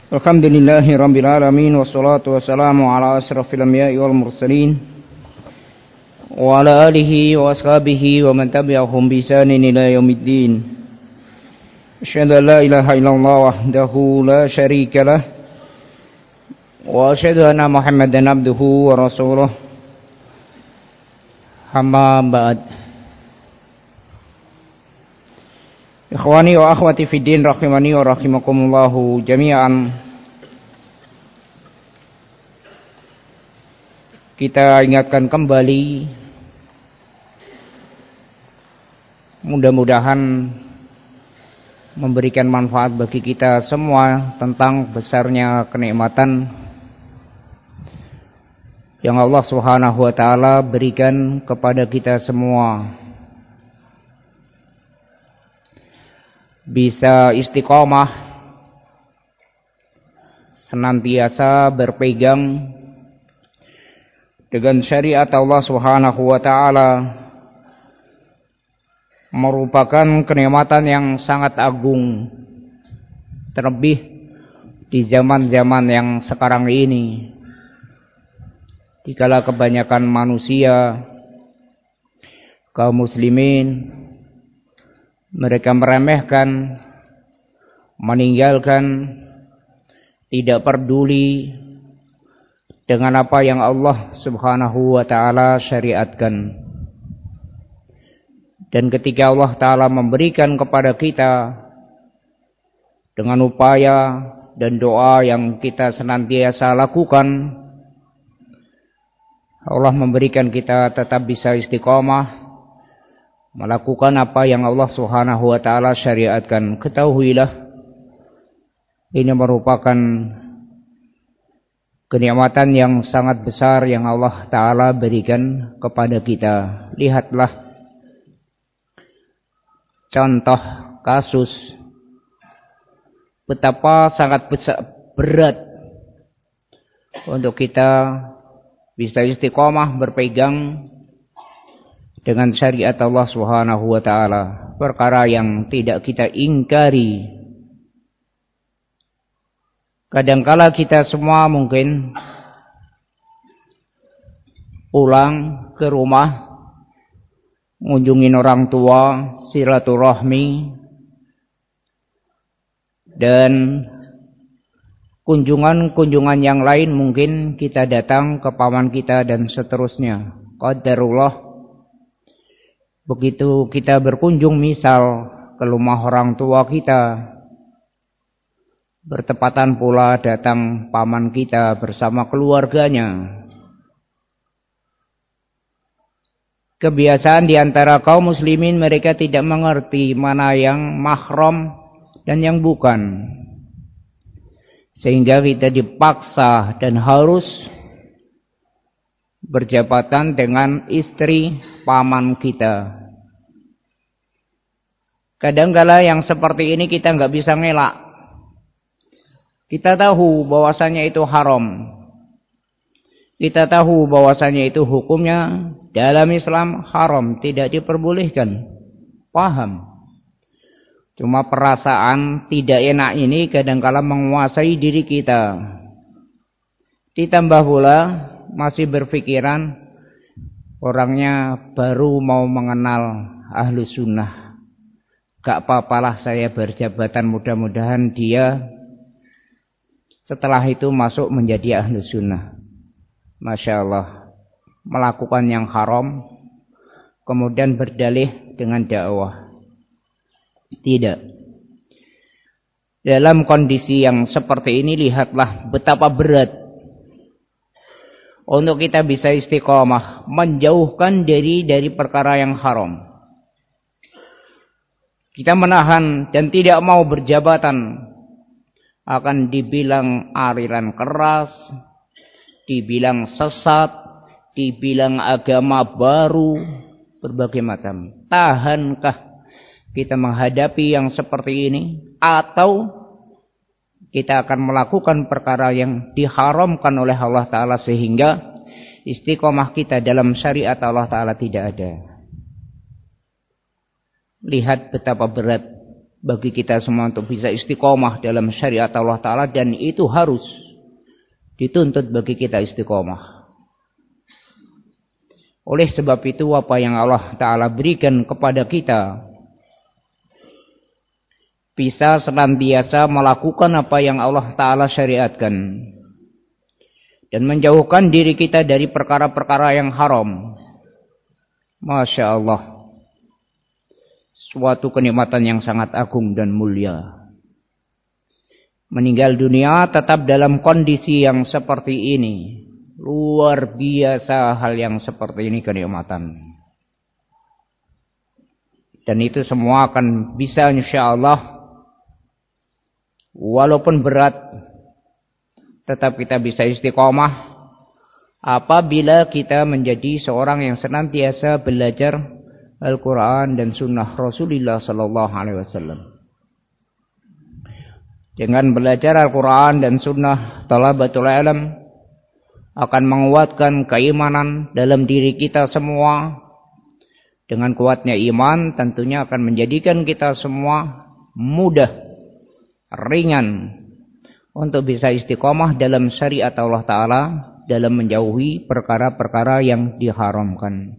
Alhamdulillahi rabbil alamin wassalatu wassalamu ala asyrafil anbiya'i wal mursalin wa ala alihi wa ashabihi wa man tabi'ahum bi ihsanin ila yaumiddin. Asyhadu an la ilaha illallah wahdahu la syarika lah wa asyhadu anna Muhammadan abduhu wa rasuluh. Amma ba'd. Ikhwani wa akhwati fiddin rahimani wa rahimakumullahu jami'an. Kita ingatkan kembali, mudah-mudahan memberikan manfaat bagi kita semua tentang besarnya kenikmatan yang Allah Subhanahu wa taala berikan kepada kita semua. Bisa istiqomah, senantiasa berpegang dengan syariat Allah Subhanahu wa taala, merupakan kenikmatan yang sangat agung, terlebih di zaman-zaman yang sekarang ini, dikala kebanyakan manusia, kaum muslimin, mereka meremehkan, meninggalkan, tidak peduli dengan apa yang Allah Subhanahu wa taala syariatkan. Dan ketika Allah taala memberikan kepada kita dengan upaya dan doa yang kita senantiasa lakukan, Allah memberikan kita tetap bisa istiqomah melakukan apa yang Allah Subhanahu wa taala syariatkan. Ketahuilah, ini merupakan kenikmatan yang sangat besar yang Allah taala berikan kepada kita. Lihatlah contoh kasus betapa sangat berat untuk kita bisa istiqomah berpegang dengan syariat Allah Subhanahu wa taala, perkara yang tidak kita ingkari. Kadangkala kita semua mungkin pulang ke rumah, ngunjungin orang tua, silaturahmi, dan kunjungan-kunjungan yang lain mungkin kita datang ke paman kita dan seterusnya. Qadarullah, begitu kita berkunjung misal ke rumah orang tua kita, bertepatan pula datang paman kita bersama keluarganya. Kebiasaan di antara kaum muslimin, mereka tidak mengerti mana yang mahram dan yang bukan, sehingga kita dipaksa dan harus berjabatan dengan istri paman kita. Kadangkala yang seperti ini kita nggak bisa ngelak. Kita tahu bahwasanya itu haram. Kita tahu bahwasanya itu hukumnya dalam Islam haram, tidak diperbolehkan. Paham? Cuma perasaan tidak enak ini kadangkala menguasai diri kita. Ditambah pula masih berpikiran orangnya baru mau mengenal ahlu sunnah. Gak apa-apalah saya berjabatan, mudah-mudahan dia setelah itu masuk menjadi ahlu sunnah. Masya Allah, melakukan yang haram kemudian berdalih dengan dakwah. Tidak. Dalam kondisi yang seperti ini, lihatlah betapa berat untuk kita bisa istiqomah, menjauhkan diri dari perkara yang haram. Kita menahan dan tidak mau berjabatan, akan dibilang aliran keras, dibilang sesat, dibilang agama baru, berbagai macam. Tahankah kita menghadapi yang seperti ini, atau kita akan melakukan perkara yang diharamkan oleh Allah Ta'ala sehingga istiqomah kita dalam syariat Allah Ta'ala tidak ada? Lihat betapa berat bagi kita semua untuk bisa istiqomah dalam syariat Allah Ta'ala, dan itu harus dituntut bagi kita istiqomah. Oleh sebab itu apa yang Allah Ta'ala berikan kepada kita, bisa senantiasa melakukan apa yang Allah Ta'ala syariatkan dan menjauhkan diri kita dari perkara-perkara yang haram. Masya Allah, suatu kenikmatan yang sangat agung dan mulia. Meninggal dunia tetap dalam kondisi yang seperti ini, luar biasa hal yang seperti ini kenikmatan. Dan itu semua akan bisa insya Allah, walaupun berat, tetap kita bisa istiqomah apabila kita menjadi seorang yang senantiasa belajar Al-Quran dan Sunnah Rasulullah Sallallahu Alaihi Wasallam. Dengan belajar Al-Quran dan Sunnah, talabatul ilm akan menguatkan keimanan dalam diri kita semua. Dengan kuatnya iman tentunya akan menjadikan kita semua mudah, ringan untuk bisa istiqomah dalam syariat Allah Ta'ala, dalam menjauhi perkara-perkara yang diharamkan.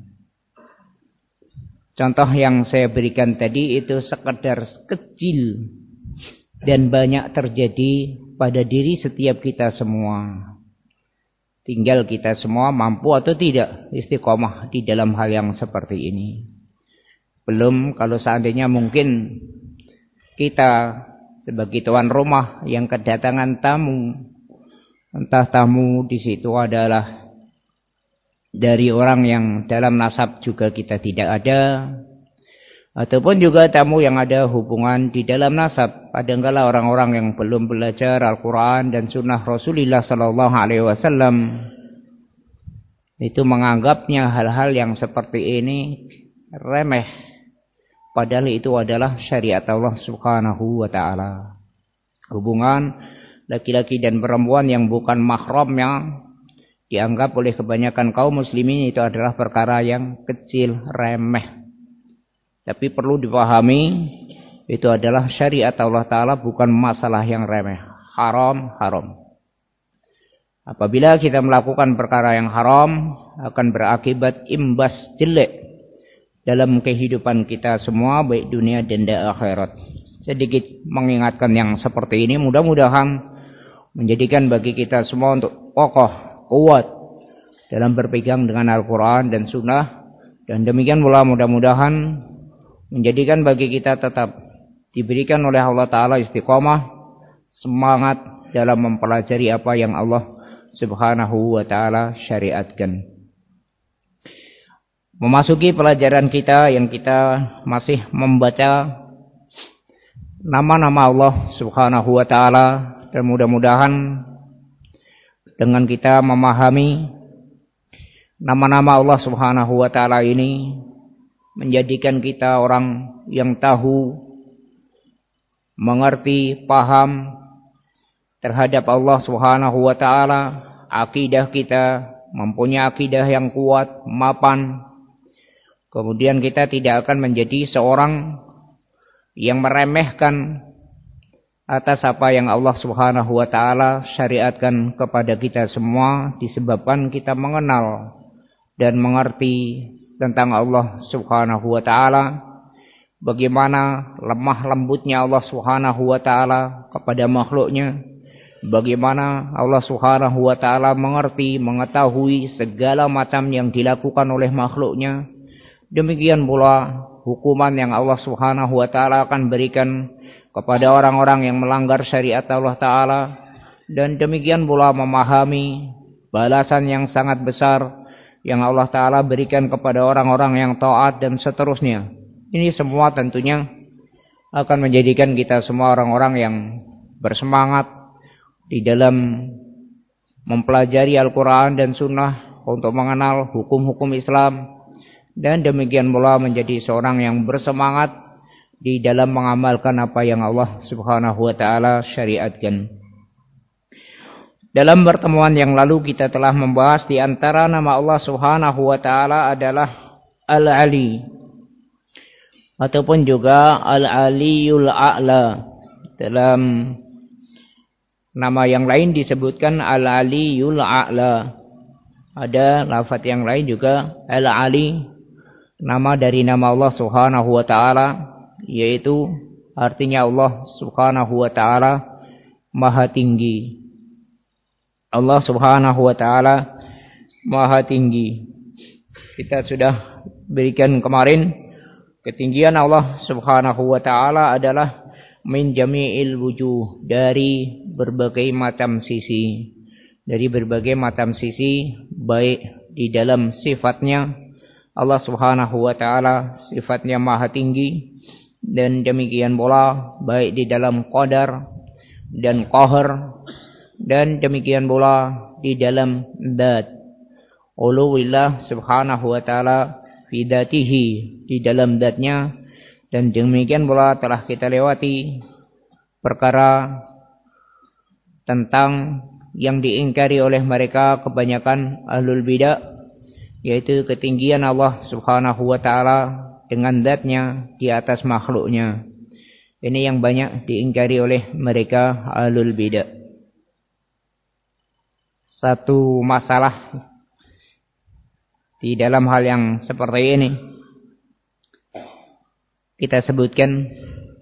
Contoh yang saya berikan tadi itu sekedar kecil dan banyak terjadi pada diri setiap kita semua. Tinggal kita semua mampu atau tidak istiqomah di dalam hal yang seperti ini. Belum kalau seandainya mungkin kita sebagai tuan rumah yang kedatangan tamu, entah tamu di situ adalah dari orang yang dalam nasab juga kita tidak ada, ataupun juga tamu yang ada hubungan di dalam nasab. Kadangkala orang-orang yang belum belajar Al-Quran dan Sunnah Rasulullah Sallallahu Alaihi Wasallam itu menganggapnya hal-hal yang seperti ini remeh, padahal itu adalah syariat Allah Subhanahu Wa Taala. Hubungan laki-laki dan perempuan yang bukan mahramnya dianggap oleh kebanyakan kaum muslimin itu adalah perkara yang kecil, remeh. Tapi perlu dipahami, itu adalah syariat Allah Ta'ala, bukan masalah yang remeh. Haram. Apabila kita melakukan perkara yang haram, akan berakibat imbas jelek dalam kehidupan kita semua, baik dunia dan akhirat. Sedikit mengingatkan yang seperti ini, mudah-mudahan menjadikan bagi kita semua untuk kokoh, kuat dalam berpegang dengan Al-Quran dan Sunnah. Dan demikian pula mudah-mudahan menjadikan bagi kita tetap diberikan oleh Allah Ta'ala istiqomah, semangat dalam mempelajari apa yang Allah Subhanahu Wa Ta'ala syariatkan. Memasuki pelajaran kita yang kita masih membaca nama-nama Allah Subhanahu Wa Ta'ala, dan mudah-mudahan dengan kita memahami nama-nama Allah Subhanahu Wa Ta'ala ini menjadikan kita orang yang tahu, mengerti, paham terhadap Allah Subhanahu Wa Ta'ala. Akidah kita mempunyai akidah yang kuat, mapan. Kemudian kita tidak akan menjadi seorang yang meremehkan atas apa yang Allah Subhanahu Wa Ta'ala syariatkan kepada kita semua, disebabkan kita mengenal dan mengerti tentang Allah Subhanahu Wa Ta'ala, bagaimana lemah lembutnya Allah Subhanahu Wa Ta'ala kepada makhluknya, bagaimana Allah Subhanahu Wa Ta'ala mengerti, mengetahui segala macam yang dilakukan oleh makhluknya. Demikian pula hukuman yang Allah Subhanahu Wa Ta'ala akan berikan kepada orang-orang yang melanggar syariat Allah Ta'ala, dan demikian pula memahami balasan yang sangat besar yang Allah Ta'ala berikan kepada orang-orang yang taat dan seterusnya. Ini semua tentunya akan menjadikan kita semua orang-orang yang bersemangat di dalam mempelajari Al-Quran dan Sunnah untuk mengenal hukum-hukum Islam, dan demikian pula menjadi seorang yang bersemangat di dalam mengamalkan apa yang Allah Subhanahu Wa Ta'ala syariatkan. Dalam pertemuan yang lalu kita telah membahas di antara nama Allah Subhanahu Wa Ta'ala adalah Al-Ali. ataupun juga Al-Aliyul A'la. Dalam nama yang lain disebutkan Al-Aliyul A'la. Ada lafaz yang lain juga Al-Ali, nama dari nama Allah Subhanahu wa taala, yaitu artinya Allah Subhanahu wa taala Maha Tinggi. Allah Subhanahu wa taala Maha Tinggi. Kita sudah berikan kemarin, ketinggian Allah Subhanahu wa taala adalah min jami'il wujuh, dari berbagai macam sisi. Dari berbagai macam sisi, baik di dalam sifatnya, Allah Subhanahu wa taala sifatnya Maha Tinggi, dan demikian pula baik di dalam qadar dan qahar, dan demikian pula di dalam zat. Uluwillah Subhanahu wa taala fi dzatihi, di dalam zatnya, dan demikian pula telah kita lewati perkara tentang yang diingkari oleh mereka kebanyakan ahlul bidah, yaitu ketinggian Allah Subhanahu wa taala dengan zatnya di atas makhluknya. Ini yang banyak diingkari oleh mereka ahlul bidah. Satu masalah di dalam hal yang seperti ini kita sebutkan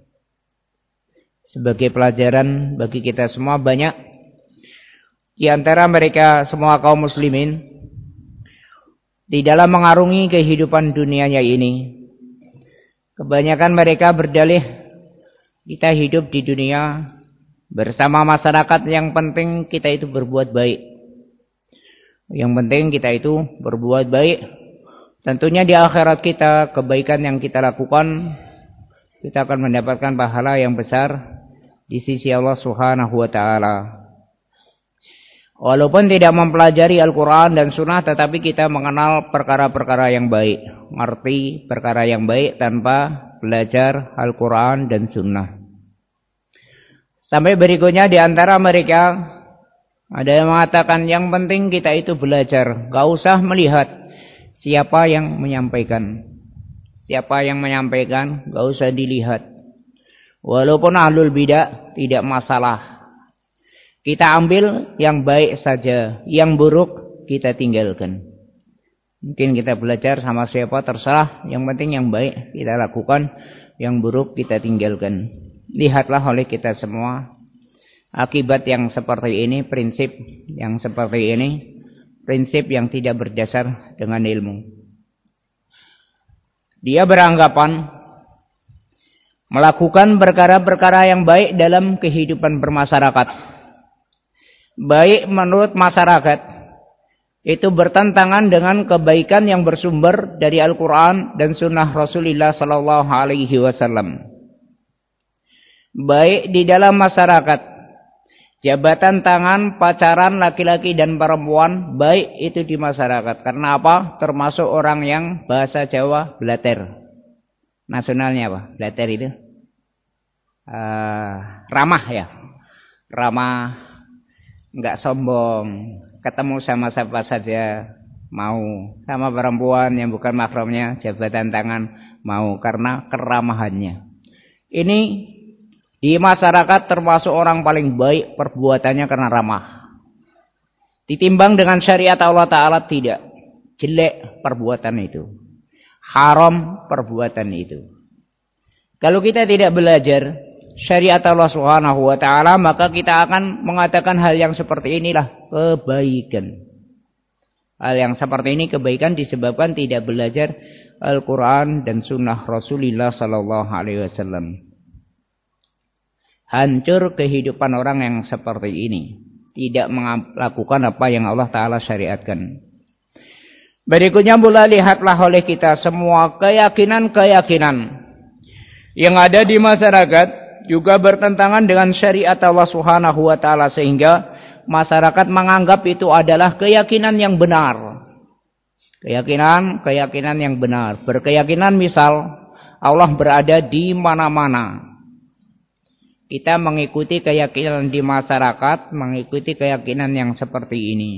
sebagai pelajaran bagi kita semua. Banyak di antara mereka semua kaum muslimin di dalam mengarungi kehidupan dunianya ini, kebanyakan mereka berdalih, kita hidup di dunia bersama masyarakat, yang penting kita itu berbuat baik. Yang penting kita itu berbuat baik. Tentunya di akhirat kita, kebaikan yang kita lakukan, kita akan mendapatkan pahala yang besar di sisi Allah Subhanahu wa taala. Walaupun tidak mempelajari Al-Quran dan Sunnah, tetapi kita mengenal perkara-perkara yang baik, mengerti perkara yang baik tanpa belajar Al-Quran dan Sunnah. Sampai berikutnya di antara mereka ada yang mengatakan yang penting kita itu belajar, gak usah melihat siapa yang menyampaikan. Siapa yang menyampaikan gak usah dilihat. Walaupun ahlul bidah tidak masalah. Kita ambil yang baik saja, yang buruk kita tinggalkan. Mungkin kita belajar sama siapa terserah, yang penting yang baik kita lakukan, yang buruk kita tinggalkan. Lihatlah oleh kita semua akibat yang seperti ini, prinsip yang seperti ini, prinsip yang tidak berdasar dengan ilmu. Dia beranggapan melakukan perkara-perkara yang baik dalam kehidupan bermasyarakat, baik menurut masyarakat, itu bertentangan dengan kebaikan yang bersumber dari Al-Quran dan Sunnah Rasulullah Sallallahu Alaihi Wasallam. Baik di dalam masyarakat, jabatan tangan, pacaran laki-laki dan perempuan, baik itu di masyarakat. Karena apa? Termasuk orang yang bahasa Jawa blater. Nasionalnya apa? Blater itu ramah ya, ramah. Enggak sombong, ketemu sama siapa saja mau, sama perempuan yang bukan mahramnya jabatan tangan mau, karena keramahannya. Ini di masyarakat termasuk orang paling baik perbuatannya karena ramah. Ditimbang dengan syariat Allah Ta'ala tidak, jelek perbuatan itu, haram perbuatan itu. Kalau kita tidak belajar syariat Allah Subhanahu wa taala, maka kita akan mengatakan hal yang seperti inilah kebaikan. Hal yang seperti ini kebaikan disebabkan tidak belajar Al-Quran dan Sunnah Rasulullah Sallallahu Alaihi Wasallam. Hancur kehidupan orang yang seperti ini, tidak melakukan apa yang Allah Ta'ala syariatkan. Berikutnya pula, lihatlah oleh kita semua keyakinan-keyakinan yang ada di masyarakat juga bertentangan dengan syariat Allah Subhanahu wa taala, sehingga masyarakat menganggap itu adalah keyakinan yang benar. Keyakinan yang benar. Berkeyakinan misal Allah berada di mana-mana. Kita mengikuti keyakinan di masyarakat, mengikuti keyakinan yang seperti ini.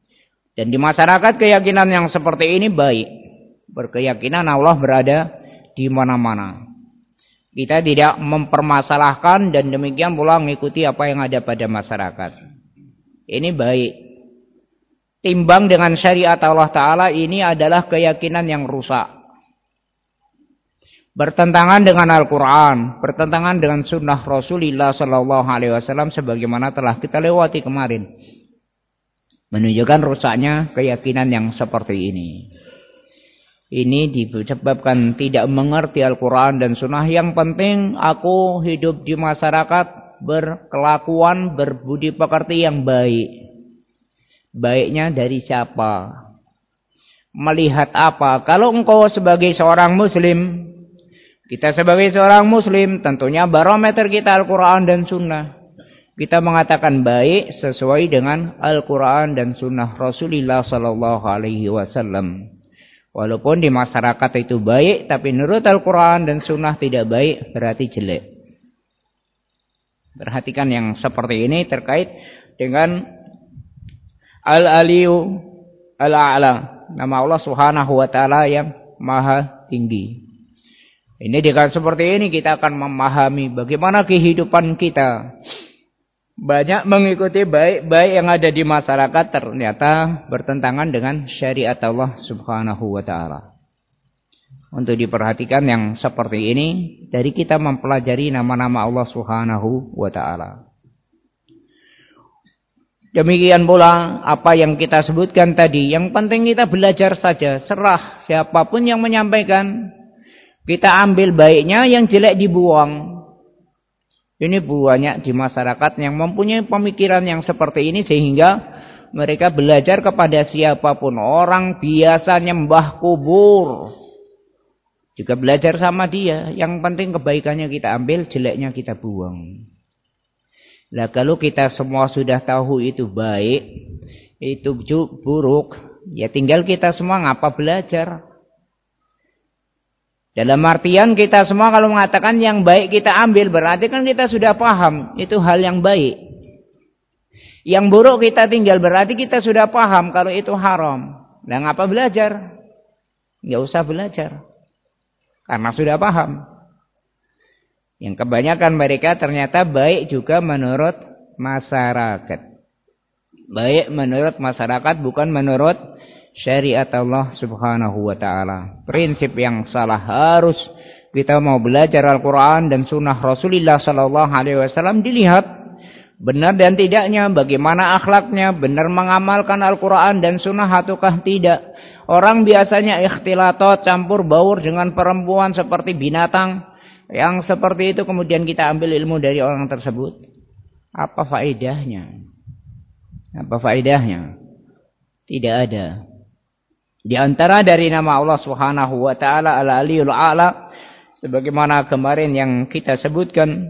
Dan di masyarakat keyakinan yang seperti ini baik. Berkeyakinan Allah berada di mana-mana. Kita tidak mempermasalahkan dan demikian pula mengikuti apa yang ada pada masyarakat. Ini baik. Timbang dengan syariat Allah Ta'ala, ini adalah keyakinan yang rusak. Bertentangan dengan Al-Quran, bertentangan dengan sunnah Rasulullah SAW sebagaimana telah kita lewati kemarin. Menunjukkan rusaknya keyakinan yang seperti ini. Ini disebabkan tidak mengerti Al-Quran dan Sunnah. Yang penting aku hidup di masyarakat berkelakuan, berbudi pekerti yang baik. Baiknya dari siapa? Melihat apa? Kalau engkau sebagai seorang muslim, kita sebagai seorang muslim, tentunya barometer kita Al-Quran dan Sunnah. Kita mengatakan baik sesuai dengan Al-Quran dan Sunnah Rasulullah SAW. Walaupun di masyarakat itu baik, tapi menurut Al-Quran dan Sunnah tidak baik, berarti jelek. Perhatikan yang seperti ini terkait dengan Al-Aliyu Al-A'la. Nama Allah Subhanahu wa Ta'ala yang maha tinggi. Ini dengan seperti ini kita akan memahami bagaimana kehidupan kita. Banyak mengikuti baik-baik yang ada di masyarakat ternyata bertentangan dengan syariat Allah Subhanahu wa Ta'ala. Untuk diperhatikan yang seperti ini dari kita mempelajari nama-nama Allah Subhanahu wa Ta'ala. Demikian pula apa yang kita sebutkan tadi. Yang penting kita belajar saja. Serah siapapun yang menyampaikan. Kita ambil baiknya, yang jelek dibuang. Ini banyak di masyarakat yang mempunyai pemikiran yang seperti ini sehingga mereka belajar kepada siapapun. Orang biasa nyembah kubur juga belajar sama dia. Yang penting kebaikannya kita ambil, jeleknya kita buang. Nah, kalau kita semua sudah tahu itu baik, itu buruk, ya tinggal kita semua ngapa belajar. Dalam artian kita semua kalau mengatakan yang baik kita ambil, berarti kan kita sudah paham itu hal yang baik. Yang buruk kita tinggal, berarti kita sudah paham kalau itu haram. Nah, ngapa belajar? Nggak usah belajar. Karena sudah paham. Yang kebanyakan mereka ternyata baik juga menurut masyarakat. Baik menurut masyarakat, bukan menurut syariat Allah Subhanahu wa Ta'ala. Prinsip yang salah. Harus kita mau belajar Al-Quran dan Sunnah Rasulullah SAW dilihat benar dan tidaknya, bagaimana akhlaknya, benar mengamalkan Al-Quran dan Sunnah ataukah tidak. Orang biasanya ikhtilatot, campur baur dengan perempuan seperti binatang. Yang seperti itu kemudian kita ambil ilmu dari orang tersebut. Apa faedahnya? Apa faedahnya? Tidak ada. Di antara dari nama Allah Subhanahu wa Ta'ala Al-Aliyul A'la, sebagaimana kemarin yang kita sebutkan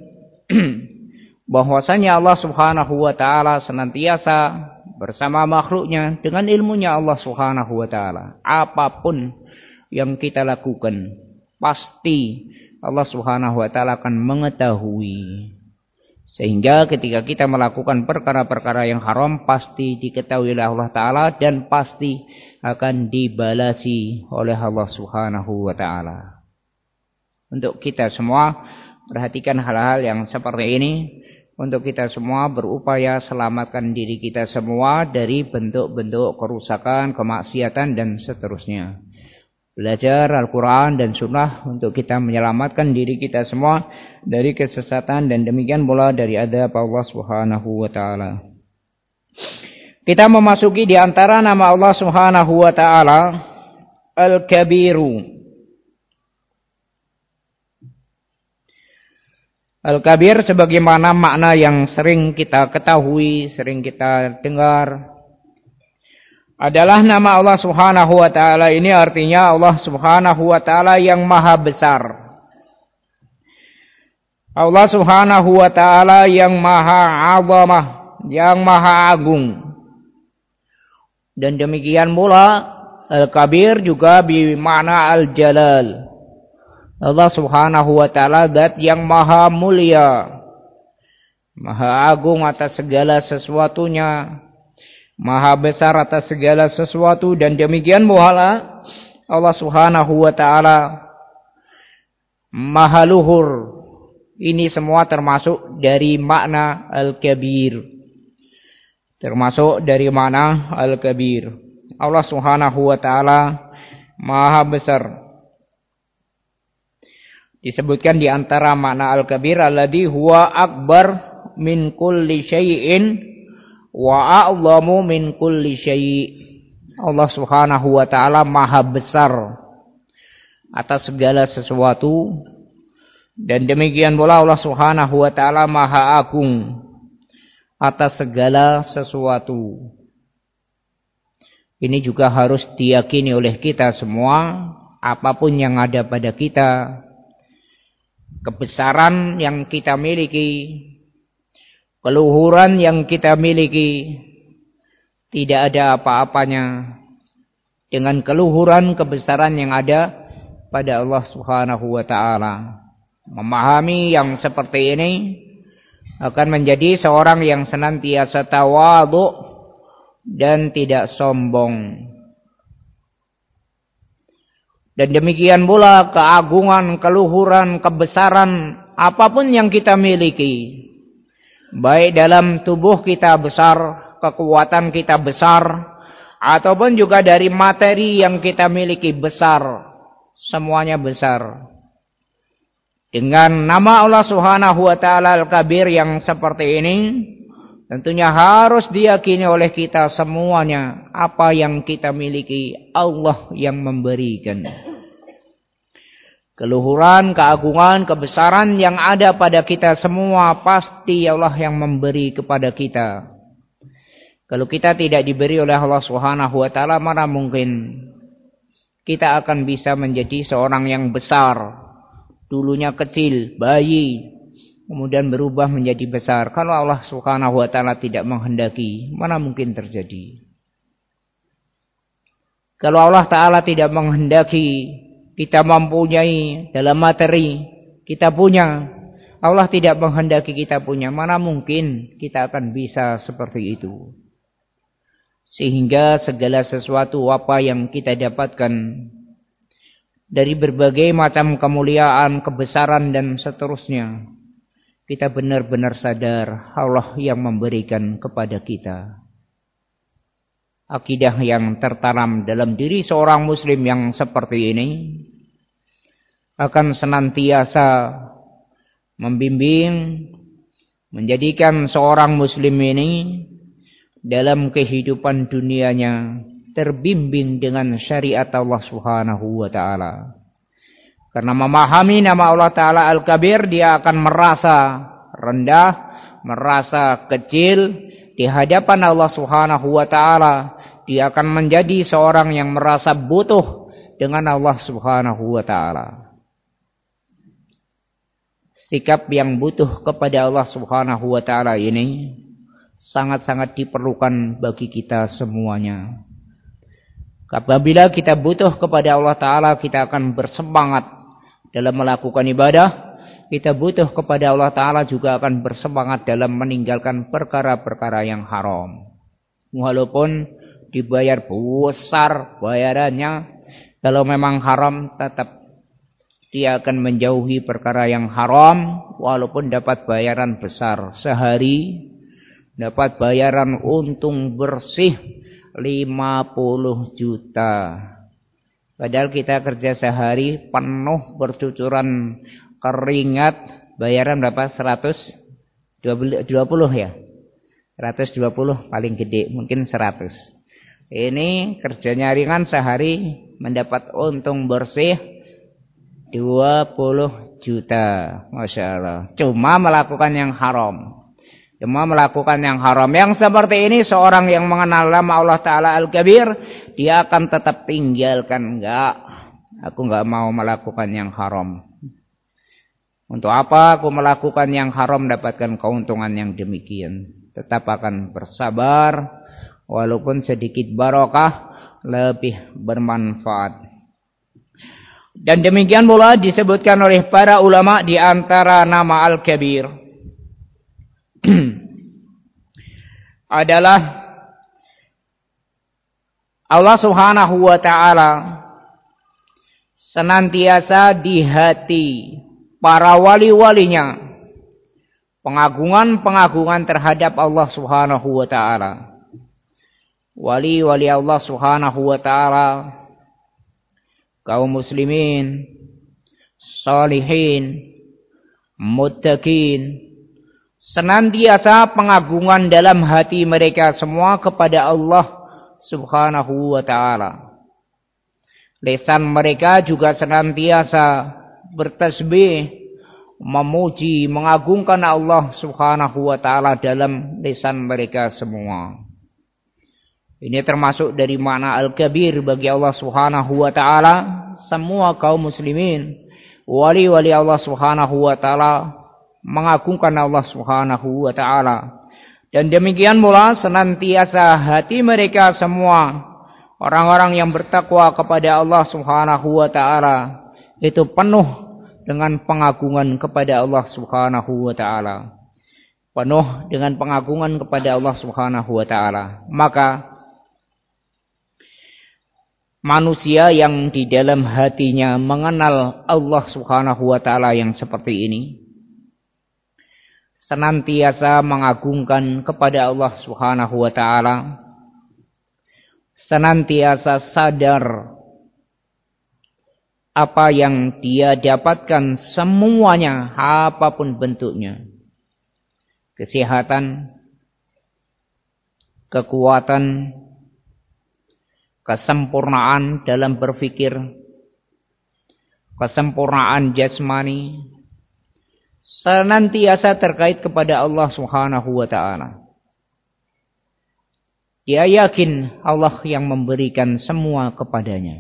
bahwasanya Allah Subhanahu wa Ta'ala senantiasa bersama makhluknya dengan ilmunya Allah Subhanahu wa Ta'ala. Apapun yang kita lakukan, pasti Allah Subhanahu wa Ta'ala akan mengetahui. Sehingga ketika kita melakukan perkara-perkara yang haram, pasti diketahui oleh Allah Ta'ala dan pasti akan dibalasi oleh Allah Subhanahu wa Ta'ala. Untuk kita semua perhatikan hal-hal yang seperti ini. Untuk kita semua berupaya selamatkan diri kita semua dari bentuk-bentuk kerusakan, kemaksiatan dan seterusnya. Belajar Al-Quran dan Sunnah untuk kita menyelamatkan diri kita semua dari kesesatan dan demikian pula dari azab Allah Subhanahu wa Ta'ala. Kita memasuki di antara nama Allah Subhanahu wa Ta'ala Al-Kabiru. Al-Kabir sebagaimana makna yang sering kita ketahui, sering kita dengar, adalah nama Allah Subhanahu wa Ta'ala. Ini artinya Allah Subhanahu wa Ta'ala yang maha besar. Allah Subhanahu wa Ta'ala yang maha azamah, yang maha agung. Dan demikian pula Al-Kabir juga bermakna Al-Jalal. Allah Subhanahu wa Ta'ala zat yang maha mulia, maha agung atas segala sesuatunya, maha besar atas segala sesuatu. Dan demikian pula Allah Subhanahu wa Ta'ala maha luhur. Ini semua termasuk dari makna al-kabir. Termasuk dari makna al-kabir. Allah Subhanahu wa taala maha besar. Disebutkan di antara makna al-kabir alladzi huwa akbar min kulli syai'in wa a'zamu min kulli syai'. Allah Subhanahu wa taala maha besar atas segala sesuatu, dan demikian pula Allah Subhanahu wa taala maha agung atas segala sesuatu. Ini juga harus diyakini oleh kita semua, apapun yang ada pada kita, kebesaran yang kita miliki, keluhuran yang kita miliki, tidak ada apa-apanya dengan keluhuran kebesaran yang ada pada Allah Subhanahu wa taala. Memahami yang seperti ini akan menjadi seorang yang senantiasa tawadhu dan tidak sombong. Dan demikian pula keagungan, keluhuran, kebesaran apapun yang kita miliki, baik dalam tubuh kita besar, kekuatan kita besar, ataupun juga dari materi yang kita miliki besar, semuanya besar. Dengan nama Allah Subhanahu wa taala Al-Kabir yang seperti ini, tentunya harus diyakini oleh kita semuanya, apa yang kita miliki Allah yang memberikan. Keluhuran, keagungan, kebesaran yang ada pada kita semua pasti Allah yang memberi kepada kita. Kalau kita tidak diberi oleh Allah Subhanahu wa taala, mana mungkin kita akan bisa menjadi seorang yang besar. Dulunya kecil, bayi, kemudian berubah menjadi besar. Kalau Allah Subhanahu wa taala tidak menghendaki, mana mungkin terjadi? Kalau Allah taala tidak menghendaki kita mempunyai dalam materi, kita punya, Allah tidak menghendaki kita punya, mana mungkin kita akan bisa seperti itu? Sehingga segala sesuatu apa yang kita dapatkan dari berbagai macam kemuliaan, kebesaran dan seterusnya, kita benar-benar sadar Allah yang memberikan kepada kita. Akidah yang tertanam dalam diri seorang muslim yang seperti ini akan senantiasa membimbing, menjadikan seorang muslim ini dalam kehidupan dunianya terbimbing dengan syariat Allah Subhanahu wa taala. Karena memahami nama Allah taala Al-Kabir, dia akan merasa rendah, merasa kecil di hadapan Allah Subhanahu wa taala. Dia akan menjadi seorang yang merasa butuh dengan Allah Subhanahu wa taala. Sikap yang butuh kepada Allah Subhanahu wa taala ini sangat-sangat diperlukan bagi kita semuanya. Apabila kita butuh kepada Allah Ta'ala, kita akan bersemangat dalam melakukan ibadah. Kita butuh kepada Allah Ta'ala juga akan bersemangat dalam meninggalkan perkara-perkara yang haram. Walaupun dibayar besar bayarannya, kalau memang haram tetap dia akan menjauhi perkara yang haram. Walaupun dapat bayaran besar, sehari dapat bayaran untung bersih 50 juta. Padahal kita kerja sehari penuh bercucuran keringat, bayaran berapa? 120 ya? 120 paling gede, mungkin 100. Ini kerjanya ringan, sehari mendapat untung bersih 20 juta. Masya Allah. Cuma melakukan yang haram. Melakukan yang haram. Yang seperti ini, seorang yang mengenal nama Allah Ta'ala Al-Kabir, dia akan tetap tinggalkan. Aku enggak mau melakukan yang haram. Untuk apa aku melakukan yang haram, dapatkan keuntungan yang demikian? Tetap akan bersabar, walaupun sedikit barokah, lebih bermanfaat. Dan demikian pula disebutkan oleh para ulama di antara nama Al-Kabir adalah Allah Subhanahu wa taala senantiasa di hati para wali-walinya, pengagungan-pengagungan terhadap Allah Subhanahu wa taala. Wali-wali Allah Subhanahu wa taala, kaum muslimin, salihin, muttaqin, senantiasa pengagungan dalam hati mereka semua kepada Allah Subhanahu wa taala. Lisan mereka juga senantiasa bertasbih, memuji, mengagungkan Allah Subhanahu wa taala dalam lisan mereka semua. Ini termasuk dari makna al-kabir bagi Allah Subhanahu wa taala. Semua kaum muslimin, wali-wali Allah Subhanahu wa taala mengagungkan Allah Subhanahu wa taala. Dan demikian pula senantiasa hati mereka semua, orang-orang yang bertakwa kepada Allah Subhanahu wa taala, itu penuh dengan pengagungan kepada Allah Subhanahu wa taala. Penuh dengan pengagungan kepada Allah Subhanahu wa taala. Maka manusia yang di dalam hatinya mengenal Allah Subhanahu wa taala yang seperti ini, senantiasa mengagungkan kepada Allah Subhanahu wa taala, senantiasa sadar apa yang dia dapatkan semuanya, apapun bentuknya, kesehatan, kekuatan, kesempurnaan dalam berpikir, kesempurnaan jasmani, senantiasa terkait kepada Allah Subhanahu wa taala. Dia yakin Allah yang memberikan semua kepadanya.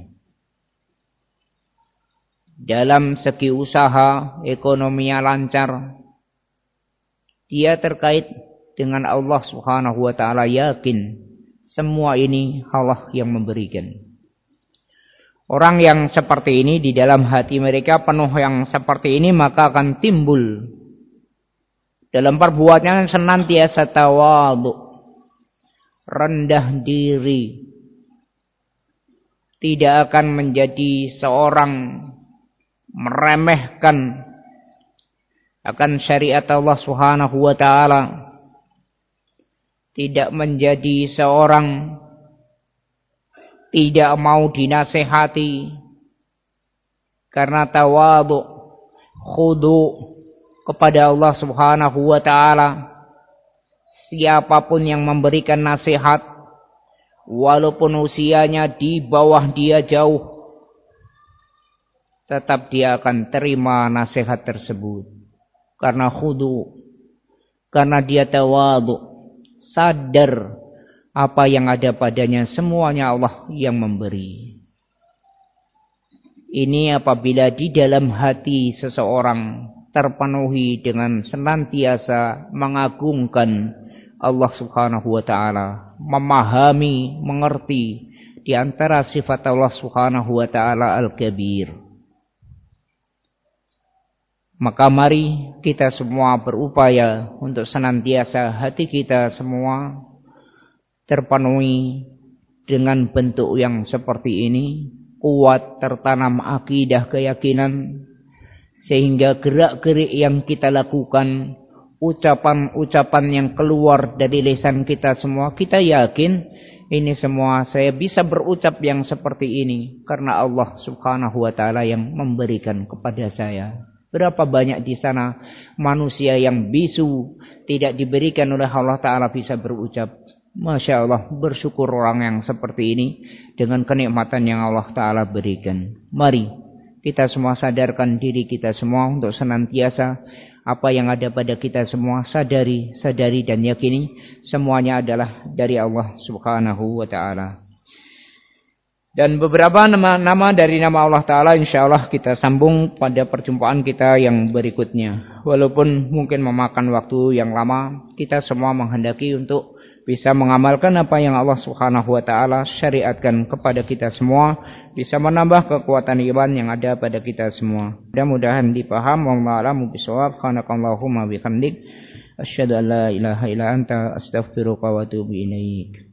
Dalam segi usaha, ekonominya lancar, dia terkait dengan Allah Subhanahu wa taala, yakin semua ini Allah yang memberikan. Orang yang seperti ini, di dalam hati mereka penuh yang seperti ini, maka akan timbul dalam perbuatannya senantiasa tawadhu, rendah diri, tidak akan menjadi seorang meremehkan akan syariat Allah Subhanahu wa taala, tidak menjadi seorang tidak mau dinasehati, karena tawadhu, khudu kepada Allah Subhanahu wa taala. Siapapun yang memberikan nasihat, walaupun usianya di bawah dia jauh, tetap dia akan terima nasihat tersebut. Karena khudu, karena dia tawadhu, sadar apa yang ada padanya semuanya Allah yang memberi. Ini apabila di dalam hati seseorang terpenuhi dengan senantiasa mengagungkan Allah Subhanahu wa taala, memahami, mengerti di antara sifat Allah Subhanahu wa taala al-kabir. Maka mari kita semua berupaya untuk senantiasa hati kita semua terpenuhi dengan bentuk yang seperti ini, kuat tertanam akidah keyakinan, sehingga gerak-gerik yang kita lakukan, ucapan-ucapan yang keluar dari lisan kita semua, kita yakin ini semua saya bisa berucap yang seperti ini karena Allah Subhanahu wa taala yang memberikan kepada saya. Berapa banyak di sana manusia yang bisu, tidak diberikan oleh Allah Ta'ala bisa berucap. Masya Allah, bersyukur orang yang seperti ini dengan kenikmatan yang Allah Ta'ala berikan. Mari kita semua sadarkan diri kita semua untuk senantiasa apa yang ada pada kita semua sadari dan yakini semuanya adalah dari Allah Subhanahu wa Ta'ala. Dan beberapa nama dari nama Allah Ta'ala insyaallah kita sambung pada perjumpaan kita yang berikutnya. Walaupun mungkin memakan waktu yang lama, kita semua menghendaki untuk bisa mengamalkan apa yang Allah Subhanahu wa Ta'ala syariatkan kepada kita semua, bisa menambah kekuatan iman yang ada pada kita semua. Mudah-mudahan dipaham. Wallahu a'lam bishawab. Subhanakallahumma bihamdik, asyhadu an la ilaha illa anta, astaghfiruka wa atubu ilaik.